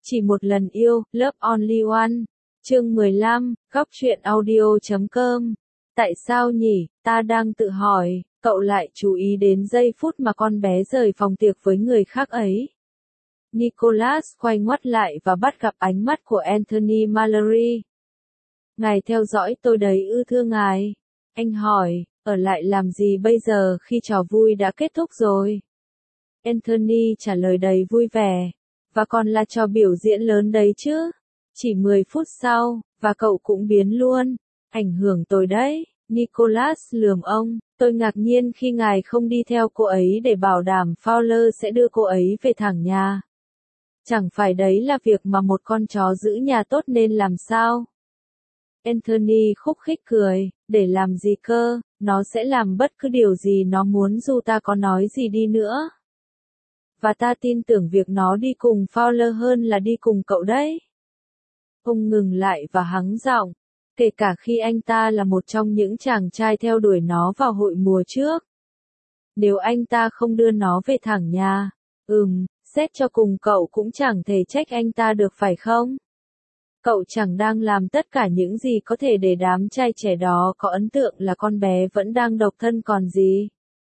Chỉ một lần yêu, Love Only One. Chương 15, góc truyện audio.com. Tại sao nhỉ, ta đang tự hỏi, cậu lại chú ý đến giây phút mà con bé rời phòng tiệc với người khác ấy. Nicholas quay ngoắt lại và bắt gặp ánh mắt của Anthony Mallory. Ngài theo dõi tôi đấy ư thưa ngài? Anh hỏi, ở lại làm gì bây giờ khi trò vui đã kết thúc rồi? Anthony trả lời đầy vui vẻ. Và còn là trò biểu diễn lớn đấy chứ. Chỉ 10 phút sau, và cậu cũng biến luôn. Ảnh hưởng tôi đấy. Nicholas lườm ông. Tôi ngạc nhiên khi ngài không đi theo cô ấy để bảo đảm Fowler sẽ đưa cô ấy về thẳng nhà. Chẳng phải đấy là việc mà một con chó giữ nhà tốt nên làm sao? Anthony khúc khích cười. Để làm gì cơ, nó sẽ làm bất cứ điều gì nó muốn dù ta có nói gì đi nữa. Và ta tin tưởng việc nó đi cùng Fowler hơn là đi cùng cậu đấy. Ông ngừng lại và hắng giọng. Kể cả khi anh ta là một trong những chàng trai theo đuổi nó vào hội mùa trước. Nếu anh ta không đưa nó về thẳng nhà, xét cho cùng cậu cũng chẳng thể trách anh ta được phải không? Cậu chẳng đang làm tất cả những gì có thể để đám trai trẻ đó có ấn tượng là con bé vẫn đang độc thân còn gì.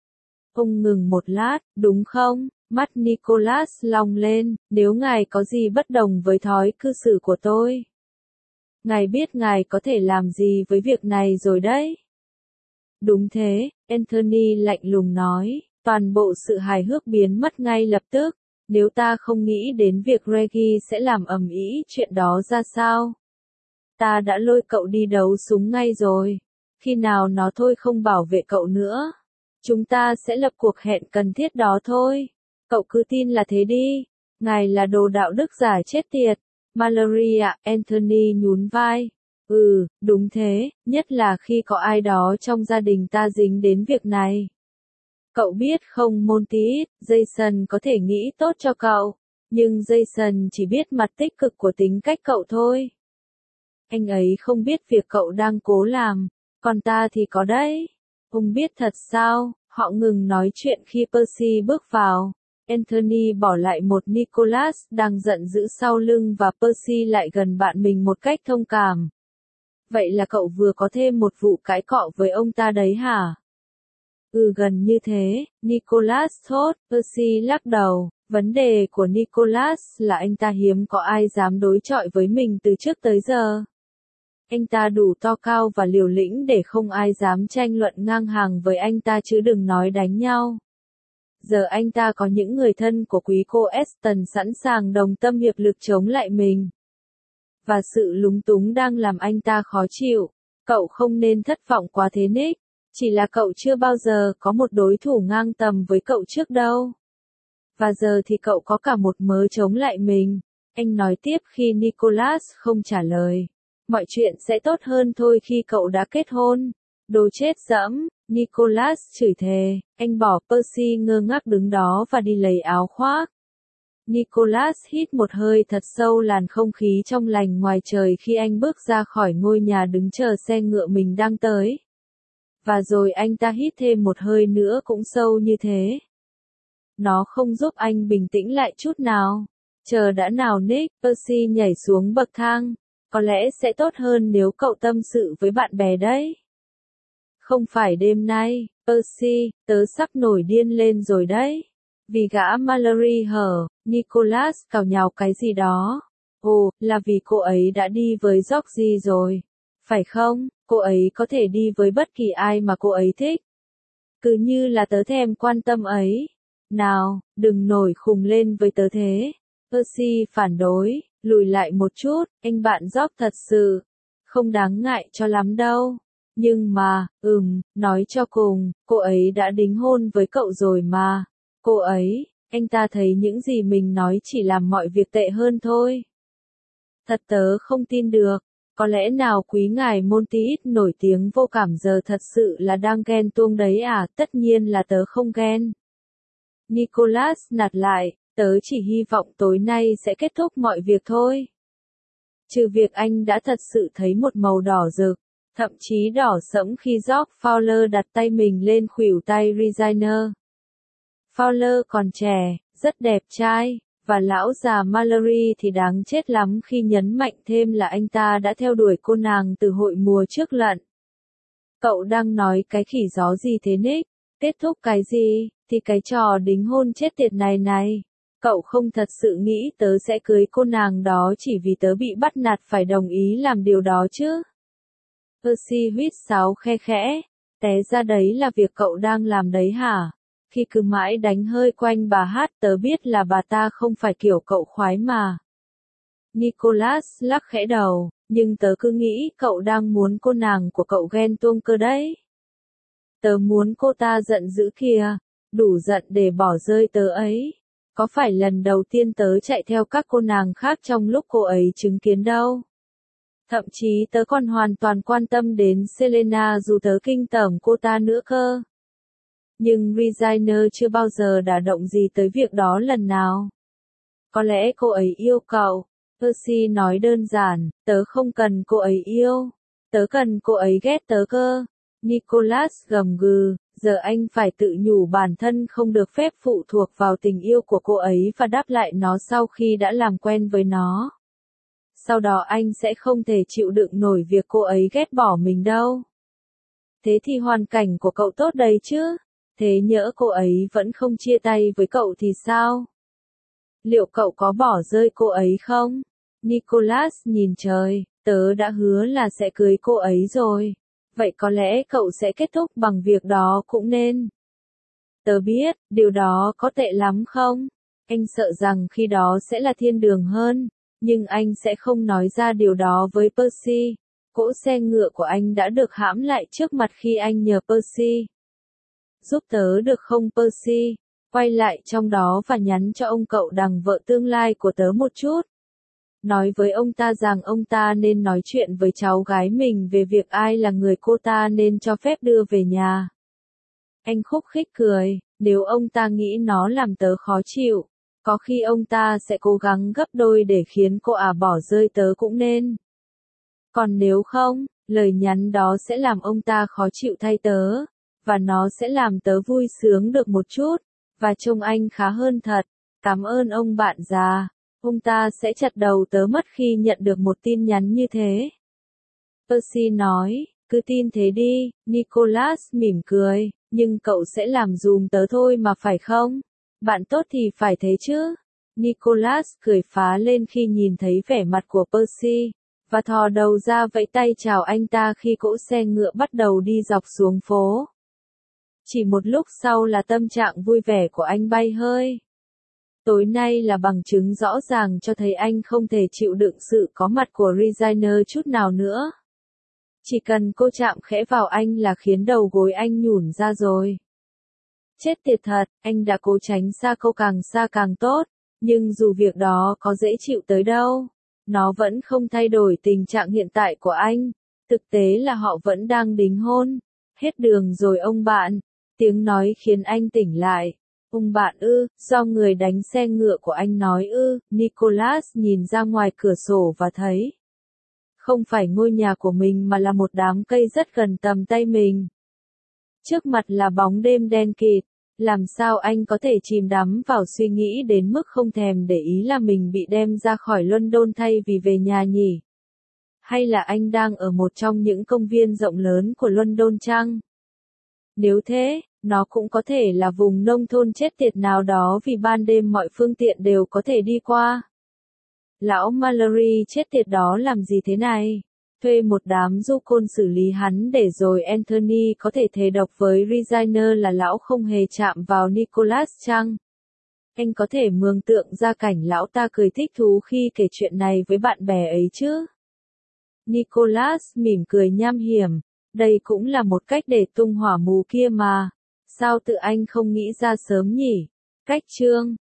Ông ngừng một lát, đúng không? Mắt Nicholas long lên, nếu ngài có gì bất đồng với thói cư xử của tôi. Ngài biết ngài có thể làm gì với việc này rồi đấy. Đúng thế, Anthony lạnh lùng nói, toàn bộ sự hài hước biến mất ngay lập tức, nếu ta không nghĩ đến việc Reggie sẽ làm ầm ĩ chuyện đó ra sao. Ta đã lôi cậu đi đấu súng ngay rồi, khi nào nó thôi không bảo vệ cậu nữa. Chúng ta sẽ lập cuộc hẹn cần thiết đó thôi. Cậu cứ tin là thế đi. Ngài là đồ đạo đức giả chết tiệt. Mallory ạ, Anthony nhún vai. Đúng thế, nhất là khi có ai đó trong gia đình ta dính đến việc này. Cậu biết không Monty, Jason có thể nghĩ tốt cho cậu, nhưng Jason chỉ biết mặt tích cực của tính cách cậu thôi. Anh ấy không biết việc cậu đang cố làm, còn ta thì có đấy. Ông biết thật sao? Họ ngừng nói chuyện khi Percy bước vào. Anthony bỏ lại một Nicholas đang giận dữ sau lưng và Percy lại gần bạn mình một cách thông cảm. Vậy là cậu vừa có thêm một vụ cãi cọ với ông ta đấy hả? Gần như thế, Nicholas thốt. Percy lắc đầu. Vấn đề của Nicholas là anh ta hiếm có ai dám đối chọi với mình từ trước tới giờ. Anh ta đủ to cao và liều lĩnh để không ai dám tranh luận ngang hàng với anh ta chứ đừng nói đánh nhau. Giờ anh ta có những người thân của quý cô Eston sẵn sàng đồng tâm hiệp lực chống lại mình. Và sự lúng túng đang làm anh ta khó chịu. Cậu không nên thất vọng quá thế Nick. Chỉ là cậu chưa bao giờ có một đối thủ ngang tầm với cậu trước đâu. Và giờ thì cậu có cả một mớ chống lại mình. Anh nói tiếp khi Nicholas không trả lời. Mọi chuyện sẽ tốt hơn thôi khi cậu đã kết hôn. Đồ chết dẫm, Nicholas chửi thề. Anh bỏ Percy ngơ ngác đứng đó và đi lấy áo khoác. Nicholas hít một hơi thật sâu làn không khí trong lành ngoài trời khi anh bước ra khỏi ngôi nhà đứng chờ xe ngựa mình đang tới. Và rồi anh ta hít thêm một hơi nữa cũng sâu như thế. Nó không giúp anh bình tĩnh lại chút nào. Chờ đã nào Nick, Percy nhảy xuống bậc thang. Có lẽ sẽ tốt hơn nếu cậu tâm sự với bạn bè đấy. Không phải đêm nay, Percy, tớ sắp nổi điên lên rồi đấy. Vì gã Mallory hở, Nicholas cào nhào cái gì đó. Ồ, là vì cô ấy đã đi với Georgie rồi. Phải không, cô ấy có thể đi với bất kỳ ai mà cô ấy thích. Cứ như là tớ thèm quan tâm ấy. Nào, đừng nổi khùng lên với tớ thế. Percy phản đối, lùi lại một chút, anh bạn George thật sự. Không đáng ngại cho lắm đâu. Nhưng mà, nói cho cùng, cô ấy đã đính hôn với cậu rồi mà. Cô ấy, anh ta thấy những gì mình nói chỉ làm mọi việc tệ hơn thôi. Thật tớ không tin được. Có lẽ nào quý ngài Monty nổi tiếng vô cảm giờ thật sự là đang ghen tuông đấy à? Tất nhiên là tớ không ghen. Nicholas nạt lại, tớ chỉ hy vọng tối nay sẽ kết thúc mọi việc thôi. Trừ việc anh đã thật sự thấy một màu đỏ rực, thậm chí đỏ sẫm khi George Fowler đặt tay mình lên khuỷu tay Regina. Fowler còn trẻ, rất đẹp trai, Và lão già Mallory thì đáng chết lắm khi nhấn mạnh thêm là anh ta đã theo đuổi cô nàng từ hội mùa trước lận. Cậu đang nói cái khỉ gió gì thế Nick? Kết thúc cái gì? Thì cái trò đính hôn chết tiệt này này. Cậu không thật sự nghĩ tớ sẽ cưới cô nàng đó chỉ vì tớ bị bắt nạt phải đồng ý làm điều đó chứ? Percy huýt sáo khe khẽ. Té ra đấy là việc cậu đang làm đấy hả? Khi cứ mãi đánh hơi quanh bà hát tớ biết là bà ta không phải kiểu cậu khoái mà. Nicholas lắc khẽ đầu, nhưng tớ cứ nghĩ cậu đang muốn cô nàng của cậu ghen tuông cơ đấy. Tớ muốn cô ta giận dữ kìa, đủ giận để bỏ rơi tớ ấy. Có phải lần đầu tiên tớ chạy theo các cô nàng khác trong lúc cô ấy chứng kiến đâu. Thậm chí tớ còn hoàn toàn quan tâm đến Selena dù tớ kinh tởm cô ta nữa cơ. Nhưng Regina chưa bao giờ đả động gì tới việc đó lần nào. Có lẽ cô ấy yêu cậu. Percy nói đơn giản, tớ không cần cô ấy yêu. Tớ cần cô ấy ghét tớ cơ. Nicholas gầm gừ, giờ anh phải tự nhủ bản thân không được phép phụ thuộc vào tình yêu của cô ấy và đáp lại nó sau khi đã làm quen với nó. Sau đó anh sẽ không thể chịu đựng nổi việc cô ấy ghét bỏ mình đâu. Thế thì hoàn cảnh của cậu tốt đấy chứ? Thế nhỡ cô ấy vẫn không chia tay với cậu thì sao? Liệu cậu có bỏ rơi cô ấy không? Nicholas nhìn trời, tớ đã hứa là sẽ cưới cô ấy rồi. Vậy có lẽ cậu sẽ kết thúc bằng việc đó cũng nên. Tớ biết, điều đó có tệ lắm không? Anh sợ rằng khi đó sẽ là thiên đường hơn, nhưng anh sẽ không nói ra điều đó với Percy. Cỗ xe ngựa của anh đã được hãm lại trước mặt khi anh nhờ Percy. Giúp tớ được không Percy? Quay lại trong đó và nhắn cho ông cậu đằng vợ tương lai của tớ một chút. Nói với ông ta rằng ông ta nên nói chuyện với cháu gái mình về việc ai là người cô ta nên cho phép đưa về nhà. Anh khúc khích cười, nếu ông ta nghĩ nó làm tớ khó chịu, có khi ông ta sẽ cố gắng gấp đôi để khiến cô bỏ rơi tớ cũng nên. Còn nếu không, lời nhắn đó sẽ làm ông ta khó chịu thay tớ, và nó sẽ làm tớ vui sướng được một chút, và trông anh khá hơn thật. Cảm ơn ông bạn già. Ông ta sẽ chặt đầu tớ mất khi nhận được một tin nhắn như thế. Percy nói, cứ tin thế đi. Nicholas mỉm cười, nhưng cậu sẽ làm giùm tớ thôi mà phải không? Bạn tốt thì phải thế chứ. Nicholas cười phá lên khi nhìn thấy vẻ mặt của Percy, và thò đầu ra vẫy tay chào anh ta khi cỗ xe ngựa bắt đầu đi dọc xuống phố. Chỉ một lúc sau là tâm trạng vui vẻ của anh bay hơi. Tối nay là bằng chứng rõ ràng cho thấy anh không thể chịu đựng sự có mặt của Regina chút nào nữa. Chỉ cần cô chạm khẽ vào anh là khiến đầu gối anh nhũn ra rồi. Chết tiệt thật, anh đã cố tránh xa cô càng xa càng tốt, nhưng dù việc đó có dễ chịu tới đâu, nó vẫn không thay đổi tình trạng hiện tại của anh. Thực tế là họ vẫn đang đính hôn. Hết đường rồi ông bạn. Tiếng nói khiến anh tỉnh lại. Ông bạn do người đánh xe ngựa của anh nói Nicholas nhìn ra ngoài cửa sổ và thấy. Không phải ngôi nhà của mình mà là một đám cây rất gần tầm tay mình. Trước mặt là bóng đêm đen kịt. Làm sao anh có thể chìm đắm vào suy nghĩ đến mức không thèm để ý là mình bị đem ra khỏi London thay vì về nhà nhỉ? Hay là anh đang ở một trong những công viên rộng lớn của London chăng? Nếu thế, nó cũng có thể là vùng nông thôn chết tiệt nào đó vì ban đêm mọi phương tiện đều có thể đi qua. Lão Mallory chết tiệt đó làm gì thế này? Thuê một đám du côn xử lý hắn để rồi Anthony có thể thề độc với Regina là lão không hề chạm vào Nicholas chăng? Anh có thể mường tượng ra cảnh lão ta cười thích thú khi kể chuyện này với bạn bè ấy chứ? Nicholas mỉm cười nham hiểm. Đây cũng là một cách để tung hỏa mù kia mà. Sao tự anh không nghĩ ra sớm nhỉ? Cách chương